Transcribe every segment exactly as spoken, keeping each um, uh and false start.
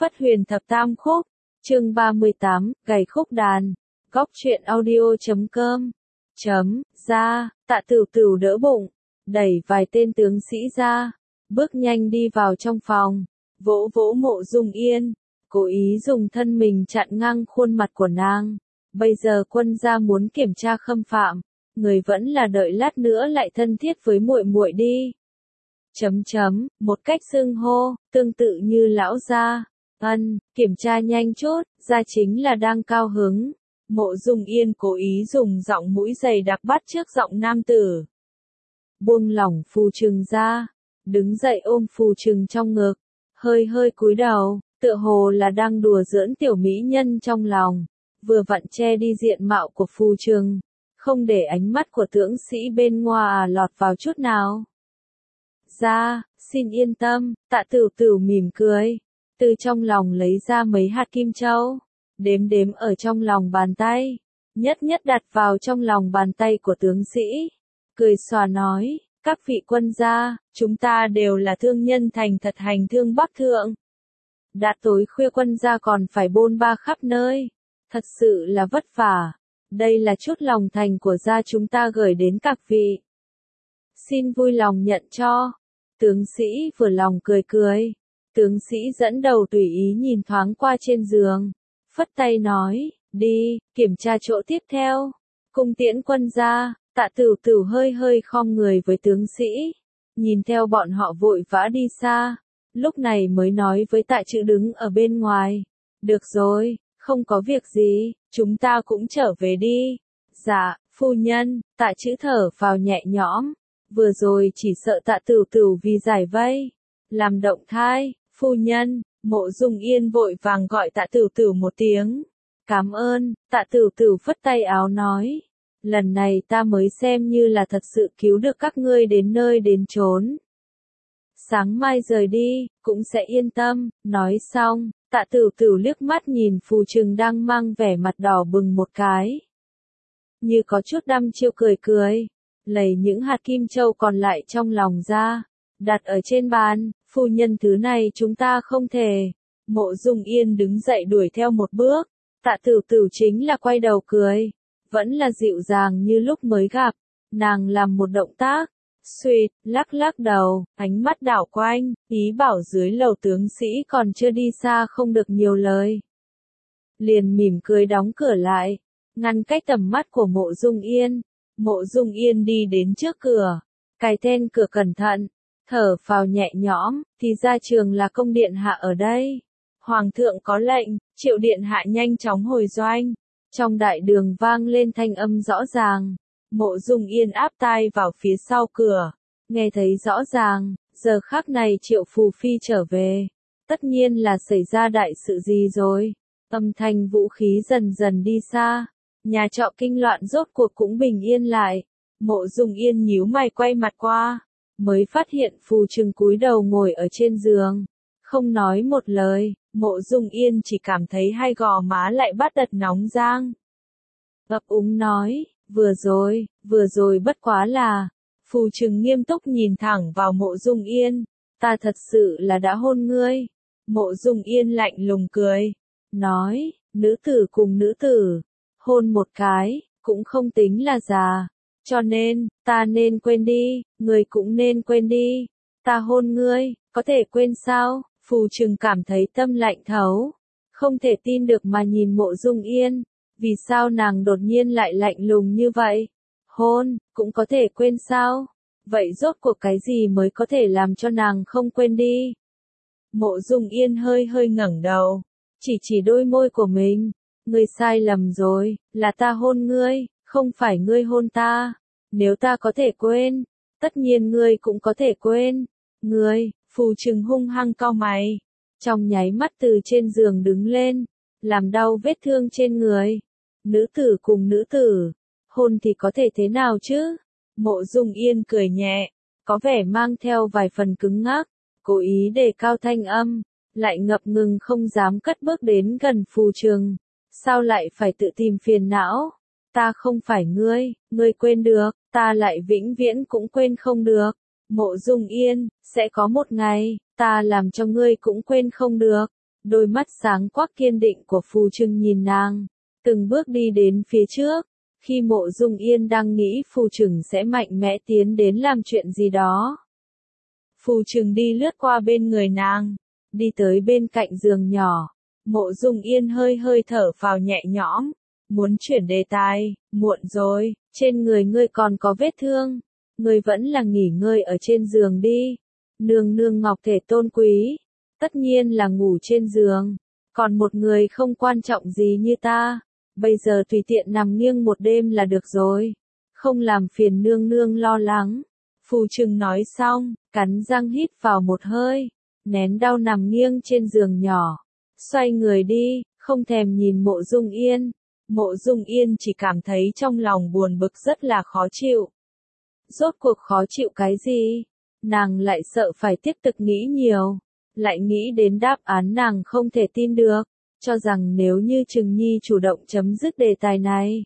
Phất Huyền Thập Tam Khúc, chương ba mươi tám, gảy khúc đàn, góc truyện audio chấm com, chấm, ra, Tạ Tửu Tửu đỡ bụng, đẩy vài tên tướng sĩ ra, bước nhanh đi vào trong phòng, vỗ vỗ Mộ Dung Yên, cố ý dùng thân mình chặn ngang khuôn mặt của nàng. Bây giờ quân gia muốn kiểm tra khâm phạm, người vẫn là đợi lát nữa lại thân thiết với muội muội đi. Chấm chấm, một cách xưng hô, tương tự như lão gia. Ân, kiểm tra nhanh chút, gia chính là đang cao hứng. Mộ Dung Yên cố ý dùng giọng mũi dày đặc bắt trước giọng nam tử. Buông lỏng Phù Trừng ra, đứng dậy ôm Phù Trừng trong ngực, hơi hơi cúi đầu, tựa hồ là đang đùa giỡn tiểu mỹ nhân trong lòng, vừa vặn che đi diện mạo của Phù Trừng, không để ánh mắt của tướng sĩ bên ngoài lọt vào chút nào. Ra, xin yên tâm, Tạ Tửu Tửu mỉm cười, từ trong lòng lấy ra mấy hạt kim châu, đếm đếm ở trong lòng bàn tay, nhất nhất đặt vào trong lòng bàn tay của tướng sĩ, cười xòa nói, các vị quân gia, chúng ta đều là thương nhân thành thật hành thương Bắc Thượng. Đã tối khuya quân gia còn phải bôn ba khắp nơi, thật sự là vất vả, đây là chút lòng thành của gia chúng ta gửi đến các vị. Xin vui lòng nhận cho. Tướng sĩ vừa lòng cười cười, tướng sĩ dẫn đầu tùy ý nhìn thoáng qua trên giường, phất tay nói, đi, kiểm tra chỗ tiếp theo. Cung tiễn quân gia, Tạ Tửu Tửu hơi hơi khom người với tướng sĩ, nhìn theo bọn họ vội vã đi xa, lúc này mới nói với Tạ Trữ đứng ở bên ngoài, được rồi, không có việc gì, chúng ta cũng trở về đi. Dạ, phu nhân, Tạ Trữ thở vào nhẹ nhõm. Vừa rồi chỉ sợ Tạ Tửu Tửu vì giải vây, làm động thai, phu nhân. Mộ Dung Yên vội vàng gọi Tạ Tửu Tửu một tiếng. Cảm ơn, Tạ Tửu Tửu phất tay áo nói. Lần này ta mới xem như là thật sự cứu được các ngươi đến nơi đến chốn. Sáng mai rời đi, cũng sẽ yên tâm. Nói xong, Tạ Tửu Tửu liếc mắt nhìn Phù Trừng đang mang vẻ mặt đỏ bừng một cái. Như có chút đăm chiêu cười cười. Lấy những hạt kim châu còn lại trong lòng ra, đặt ở trên bàn, phu nhân thứ này chúng ta không thể. Mộ Dung Yên đứng dậy đuổi theo một bước, Tạ Tửu Tửu chính là quay đầu cười, vẫn là dịu dàng như lúc mới gặp, nàng làm một động tác, suýt, lắc lắc đầu, ánh mắt đảo quanh, ý bảo dưới lầu tướng sĩ còn chưa đi xa không được nhiều lời. Liền mỉm cười đóng cửa lại, ngăn cách tầm mắt của Mộ Dung Yên. Mộ Dung Yên đi đến trước cửa, cài then cửa cẩn thận, thở phào nhẹ nhõm, thì ra trường là công điện hạ ở đây. Hoàng thượng có lệnh, Triệu điện hạ nhanh chóng hồi doanh. Trong đại đường vang lên thanh âm rõ ràng, Mộ Dung Yên áp tai vào phía sau cửa, nghe thấy rõ ràng, giờ khắc này Triệu Phù Phi trở về, tất nhiên là xảy ra đại sự gì rồi. Âm thanh vũ khí dần dần đi xa. Nhà trọ kinh loạn rốt cuộc cũng bình yên lại. Mộ Dung Yên nhíu mày quay mặt qua, mới phát hiện Phù Trừng cúi đầu ngồi ở trên giường, không nói một lời. Mộ Dung Yên chỉ cảm thấy hai gò má lại bắt đật nóng rang. Ấp úng nói, vừa rồi, vừa rồi bất quá là. Phù Trừng nghiêm túc nhìn thẳng vào Mộ Dung Yên, ta thật sự là đã hôn ngươi. Mộ Dung Yên lạnh lùng cười, nói, nữ tử cùng nữ tử. Hôn một cái, cũng không tính là già. Cho nên, ta nên quên đi, người cũng nên quên đi. Ta hôn ngươi, có thể quên sao? Phù Trừng cảm thấy tâm lạnh thấu. Không thể tin được mà nhìn Mộ Dung Yên. Vì sao nàng đột nhiên lại lạnh lùng như vậy? Hôn, cũng có thể quên sao? Vậy rốt cuộc cái gì mới có thể làm cho nàng không quên đi? Mộ Dung Yên hơi hơi ngẩng đầu, chỉ chỉ đôi môi của mình. Ngươi sai lầm rồi, là ta hôn ngươi, không phải ngươi hôn ta. Nếu ta có thể quên, tất nhiên ngươi cũng có thể quên. Ngươi, Phù Trừng hung hăng cau mày, trong nháy mắt từ trên giường đứng lên, làm đau vết thương trên người. Nữ tử cùng nữ tử, hôn thì có thể thế nào chứ? Mộ Dung Yên cười nhẹ, có vẻ mang theo vài phần cứng ngắc, cố ý đề cao thanh âm, lại ngập ngừng không dám cất bước đến gần Phù Trừng. Sao lại phải tự tìm phiền não? Ta không phải ngươi, ngươi quên được, ta lại vĩnh viễn cũng quên không được. Mộ Dung Yên, sẽ có một ngày, ta làm cho ngươi cũng quên không được. Đôi mắt sáng quắc kiên định của Phù Trừng nhìn nàng, từng bước đi đến phía trước. Khi Mộ Dung Yên đang nghĩ Phù Trừng sẽ mạnh mẽ tiến đến làm chuyện gì đó, Phù Trừng đi lướt qua bên người nàng, đi tới bên cạnh giường nhỏ. Mộ Dung Yên hơi hơi thở phào nhẹ nhõm, muốn chuyển đề tài. Muộn rồi, trên người ngươi còn có vết thương, ngươi vẫn là nghỉ ngơi ở trên giường đi. Nương nương ngọc thể tôn quý, tất nhiên là ngủ trên giường, còn một người không quan trọng gì như ta, bây giờ tùy tiện nằm nghiêng một đêm là được rồi, không làm phiền nương nương lo lắng. Phù Trừng nói xong, cắn răng hít vào một hơi, nén đau nằm nghiêng trên giường nhỏ, xoay người đi, không thèm nhìn Mộ Dung Yên. Mộ Dung Yên chỉ cảm thấy trong lòng buồn bực rất là khó chịu. Rốt cuộc khó chịu cái gì? Nàng lại sợ phải tiếp tục nghĩ nhiều, lại nghĩ đến đáp án nàng không thể tin được, cho rằng nếu như Trừng Nhi chủ động chấm dứt đề tài này,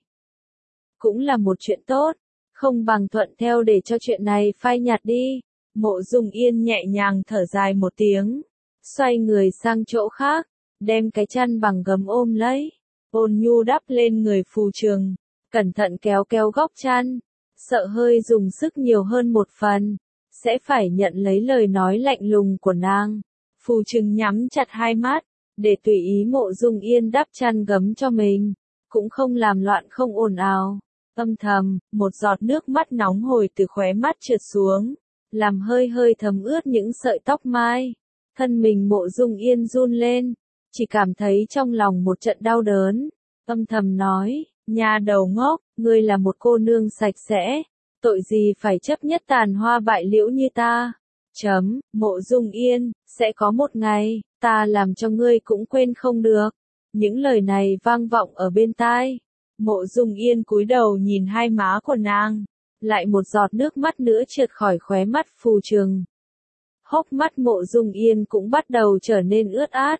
cũng là một chuyện tốt, không bằng thuận theo để cho chuyện này phai nhạt đi. Mộ Dung Yên nhẹ nhàng thở dài một tiếng, xoay người sang chỗ khác, đem cái chăn bằng gấm ôm lấy, ôn nhu đắp lên người Phù Trừng, cẩn thận kéo kéo góc chăn, sợ hơi dùng sức nhiều hơn một phần, sẽ phải nhận lấy lời nói lạnh lùng của nàng. Phù Trừng nhắm chặt hai mắt, để tùy ý Mộ Dung Yên đắp chăn gấm cho mình, cũng không làm loạn không ồn ào. Âm thầm, một giọt nước mắt nóng hổi từ khóe mắt trượt xuống, làm hơi hơi thấm ướt những sợi tóc mai. Thân mình Mộ Dung Yên run lên, chỉ cảm thấy trong lòng một trận đau đớn. Âm thầm nói, nhà đầu ngốc, ngươi là một cô nương sạch sẽ, tội gì phải chấp nhất tàn hoa bại liễu như ta. Chấm, Mộ Dung Yên, sẽ có một ngày, ta làm cho ngươi cũng quên không được. Những lời này vang vọng ở bên tai. Mộ Dung Yên cúi đầu nhìn hai má của nàng, lại một giọt nước mắt nữa trượt khỏi khóe mắt Phù Trừng. Hốc mắt Mộ Dung Yên cũng bắt đầu trở nên ướt át.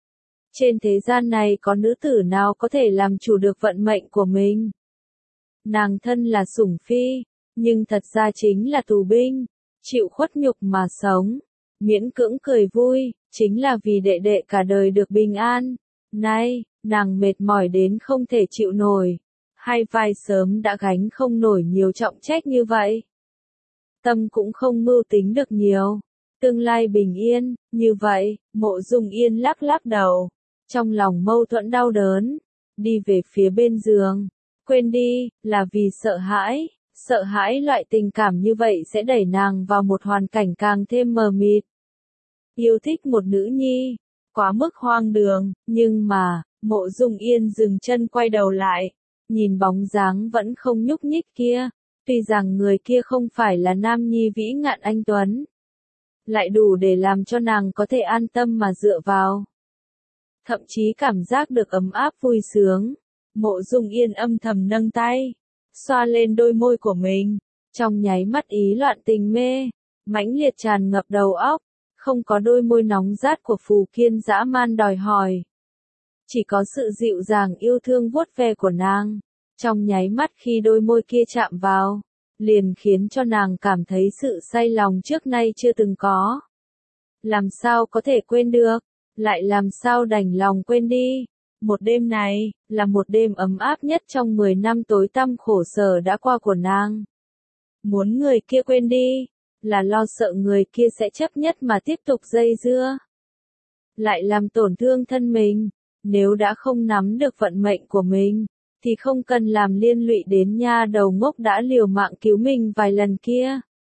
Trên thế gian này có nữ tử nào có thể làm chủ được vận mệnh của mình? Nàng thân là sủng phi, nhưng thật ra chính là tù binh, chịu khuất nhục mà sống, miễn cưỡng cười vui, chính là vì đệ đệ cả đời được bình an. Nay, nàng mệt mỏi đến không thể chịu nổi, hai vai sớm đã gánh không nổi nhiều trọng trách như vậy. Tâm cũng không mưu tính được nhiều, tương lai bình yên, như vậy. Mộ Dung Yên lắc lắc đầu, trong lòng mâu thuẫn đau đớn, đi về phía bên giường. Quên đi, là vì sợ hãi, sợ hãi loại tình cảm như vậy sẽ đẩy nàng vào một hoàn cảnh càng thêm mờ mịt. Yêu thích một nữ nhi, quá mức hoang đường, nhưng mà, Mộ Dung Yên dừng chân quay đầu lại, nhìn bóng dáng vẫn không nhúc nhích kia, tuy rằng người kia không phải là nam nhi vĩ ngạn anh tuấn, lại đủ để làm cho nàng có thể an tâm mà dựa vào. Thậm chí cảm giác được ấm áp vui sướng. Mộ Dung Yên âm thầm nâng tay, xoa lên đôi môi của mình, trong nháy mắt ý loạn tình mê, mãnh liệt tràn ngập đầu óc, không có đôi môi nóng rát của Phù Kiên dã man đòi hỏi. Chỉ có sự dịu dàng yêu thương vuốt ve của nàng, trong nháy mắt khi đôi môi kia chạm vào, liền khiến cho nàng cảm thấy sự say lòng trước nay chưa từng có. Làm sao có thể quên được, lại làm sao đành lòng quên đi. Một đêm này, là một đêm ấm áp nhất trong mười năm tối tăm khổ sở đã qua của nàng. Muốn người kia quên đi, là lo sợ người kia sẽ chấp nhất mà tiếp tục dây dưa, lại làm tổn thương thân mình. Nếu đã không nắm được vận mệnh của mình, thì không cần làm liên lụy đến nha đầu ngốc đã liều mạng cứu mình vài lần kia.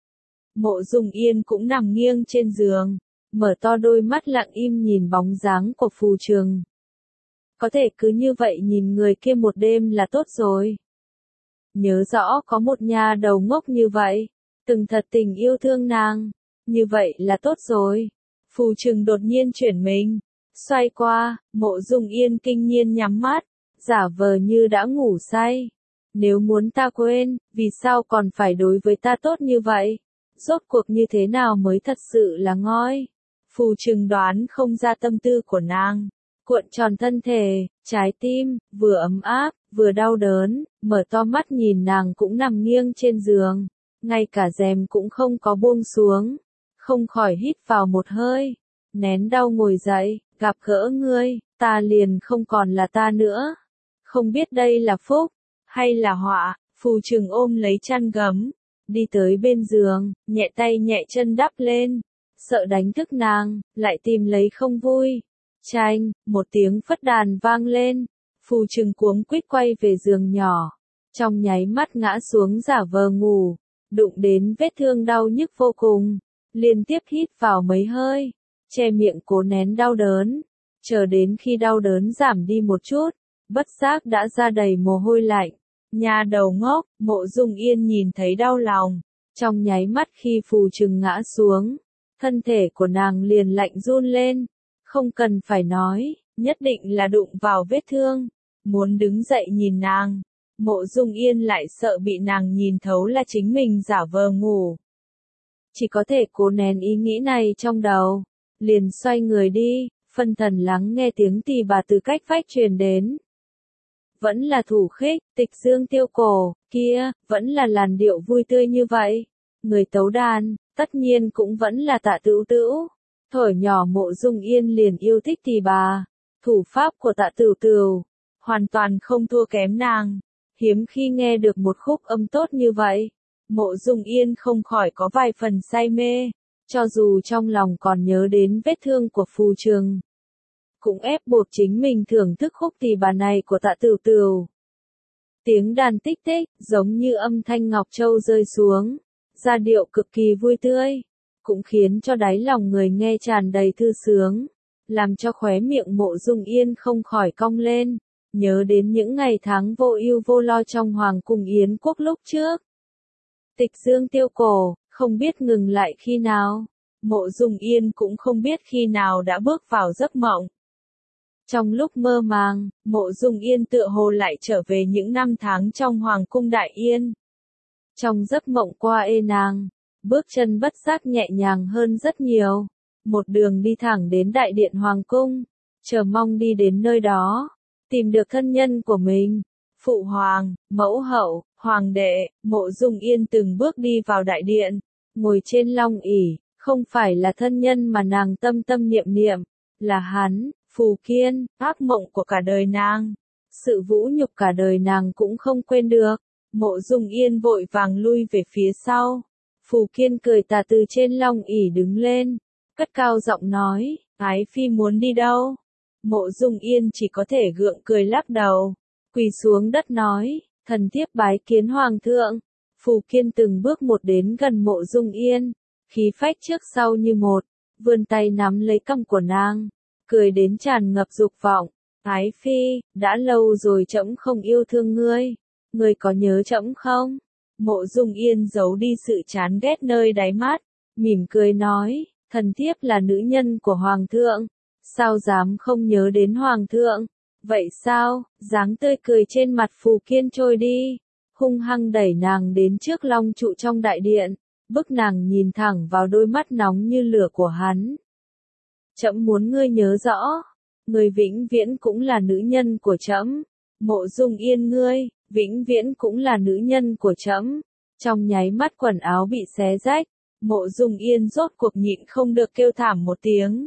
Mộ Dung Yên cũng nằm nghiêng trên giường, mở to đôi mắt lặng im nhìn bóng dáng của Phù Trừng. Có thể cứ như vậy nhìn người kia một đêm là tốt rồi. Nhớ rõ có một nha đầu ngốc như vậy, từng thật tình yêu thương nàng, như vậy là tốt rồi. Phù Trừng đột nhiên chuyển mình, xoay qua. Mộ Dung Yên kinh nhiên nhắm mắt, giả vờ như đã ngủ say. Nếu muốn ta quên, vì sao còn phải đối với ta tốt như vậy? Rốt cuộc như thế nào mới thật sự là ngói? Phù Trừng đoán không ra tâm tư của nàng, cuộn tròn thân thể, trái tim, vừa ấm áp, vừa đau đớn, mở to mắt nhìn nàng cũng nằm nghiêng trên giường, ngay cả rèm cũng không có buông xuống, không khỏi hít vào một hơi, nén đau ngồi dậy, gặp gỡ ngươi, ta liền không còn là ta nữa. Không biết đây là phúc, hay là họa, Phù Trừng ôm lấy chăn gấm, đi tới bên giường, nhẹ tay nhẹ chân đắp lên, sợ đánh thức nàng, lại tìm lấy không vui. Chanh, một tiếng phất đàn vang lên, Phù Trừng cuống quýt quay về giường nhỏ, trong nháy mắt ngã xuống giả vờ ngủ, đụng đến vết thương đau nhức vô cùng, liên tiếp hít vào mấy hơi, che miệng cố nén đau đớn, chờ đến khi đau đớn giảm đi một chút, bất giác đã ra đầy mồ hôi lạnh. Nhà đầu ngốc, Mộ Dung Yên nhìn thấy đau lòng, trong nháy mắt khi Phù Trừng ngã xuống, thân thể của nàng liền lạnh run lên, không cần phải nói, nhất định là đụng vào vết thương, muốn đứng dậy nhìn nàng, Mộ Dung Yên lại sợ bị nàng nhìn thấu là chính mình giả vờ ngủ. Chỉ có thể cố nén ý nghĩ này trong đầu, liền xoay người đi, phân thần lắng nghe tiếng tỳ bà từ cách vách truyền đến. Vẫn là Thủ Khích, Tịch Dương Tiêu Cổ, kia, vẫn là làn điệu vui tươi như vậy. Người tấu đàn, tất nhiên cũng vẫn là Tạ Tửu Tửu. Thổi nhỏ Mộ Dung Yên liền yêu thích tỳ bà. Thủ pháp của Tạ Tửu Tửu, hoàn toàn không thua kém nàng. Hiếm khi nghe được một khúc âm tốt như vậy, Mộ Dung Yên không khỏi có vài phần say mê. Cho dù trong lòng còn nhớ đến vết thương của Phù Trừng, cũng ép buộc chính mình thưởng thức khúc tỳ bà này của Tạ Tửu Tửu. Tiếng đàn tích tích, giống như âm thanh ngọc châu rơi xuống, giai điệu cực kỳ vui tươi, cũng khiến cho đáy lòng người nghe tràn đầy thư sướng, làm cho khóe miệng Mộ Dung Yên không khỏi cong lên, nhớ đến những ngày tháng vô ưu vô lo trong hoàng cung Yến quốc lúc trước. Tịch Dương Tiêu Cổ, không biết ngừng lại khi nào, Mộ Dung Yên cũng không biết khi nào đã bước vào giấc mộng. Trong lúc mơ màng, Mộ Dung Yên tựa hồ lại trở về những năm tháng trong Hoàng cung Đại Yên. Trong giấc mộng qua ê nàng, bước chân bất giác nhẹ nhàng hơn rất nhiều, một đường đi thẳng đến Đại Điện Hoàng cung, chờ mong đi đến nơi đó, tìm được thân nhân của mình, Phụ Hoàng, Mẫu Hậu, Hoàng đệ. Mộ Dung Yên từng bước đi vào đại điện, ngồi trên long ỷ, không phải là thân nhân mà nàng tâm tâm niệm niệm, là hắn, Phù Kiên, ác mộng của cả đời nàng, sự vũ nhục cả đời nàng cũng không quên được. Mộ Dung Yên vội vàng lui về phía sau. Phù Kiên cười tà từ trên long ỷ đứng lên, cất cao giọng nói, Ái Phi muốn đi đâu? Mộ Dung Yên chỉ có thể gượng cười lắc đầu, quỳ xuống đất nói, thần thiếp bái kiến Hoàng thượng. Phù Kiên từng bước một đến gần Mộ Dung Yên, khí phách trước sau như một, vươn tay nắm lấy cằm của nàng, cười đến tràn ngập dục vọng. Ái Phi, đã lâu rồi trẫm không yêu thương ngươi, ngươi có nhớ trẫm không? Mộ Dung Yên giấu đi sự chán ghét nơi đáy mắt, mỉm cười nói, thần thiếp là nữ nhân của Hoàng thượng, sao dám không nhớ đến Hoàng thượng? Vậy sao? Dáng tươi cười trên mặt Phù Kiên trôi đi, hung hăng đẩy nàng đến trước long trụ trong đại điện, bức nàng nhìn thẳng vào đôi mắt nóng như lửa của hắn. Trẫm muốn ngươi nhớ rõ, ngươi vĩnh viễn cũng là nữ nhân của trẫm. Mộ Dung Yên ngươi, vĩnh viễn cũng là nữ nhân của trẫm. Trong nháy mắt quần áo bị xé rách, Mộ Dung Yên rốt cuộc nhịn không được kêu thảm một tiếng.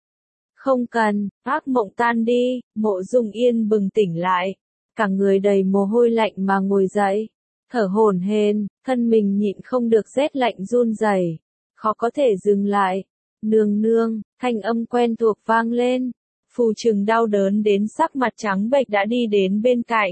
Không cần, ác mộng tan đi. Mộ Dung Yên bừng tỉnh lại, cả người đầy mồ hôi lạnh mà ngồi dậy, thở hổn hển, thân mình nhịn không được rét lạnh run rẩy, khó có thể dừng lại. Nương nương, thanh âm quen thuộc vang lên. Phù Trừng đau đớn đến sắc mặt trắng bệch đã đi đến bên cạnh.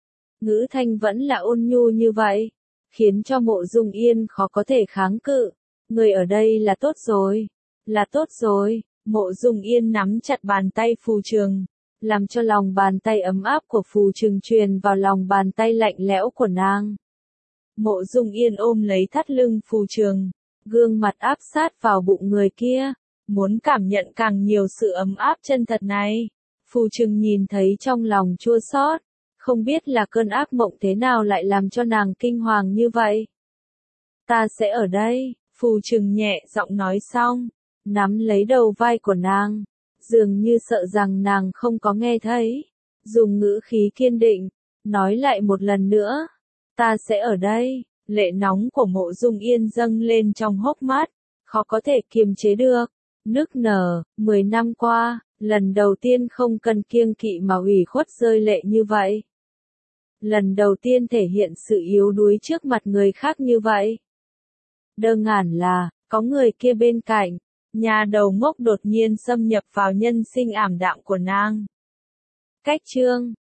Ngữ thanh vẫn là ôn nhu như vậy, khiến cho Mộ Dung Yên khó có thể kháng cự. Người ở đây là tốt rồi, là tốt rồi. Mộ Dung Yên nắm chặt bàn tay Phù Trừng, làm cho lòng bàn tay ấm áp của Phù Trừng truyền vào lòng bàn tay lạnh lẽo của nàng. Mộ Dung Yên ôm lấy thắt lưng Phù Trừng, gương mặt áp sát vào bụng người kia, muốn cảm nhận càng nhiều sự ấm áp chân thật này. Phù Trừng nhìn thấy trong lòng chua xót, không biết là cơn ác mộng thế nào lại làm cho nàng kinh hoàng như vậy. Ta sẽ ở đây, Phù Trừng nhẹ giọng nói xong, nắm lấy đầu vai của nàng, dường như sợ rằng nàng không có nghe thấy, dùng ngữ khí kiên định, nói lại một lần nữa, ta sẽ ở đây. Lệ nóng của Mộ Dung Yên dâng lên trong hốc mắt, khó có thể kiềm chế được, nức nở. Mười năm qua, Lần đầu tiên không cần kiêng kỵ mà ủy khuất rơi lệ như vậy. Lần đầu tiên thể hiện sự yếu đuối trước mặt người khác như vậy. Đơn giản là, có người kia bên cạnh, nhà đầu ngốc đột nhiên xâm nhập vào nhân sinh ảm đạm của nàng. Cách chương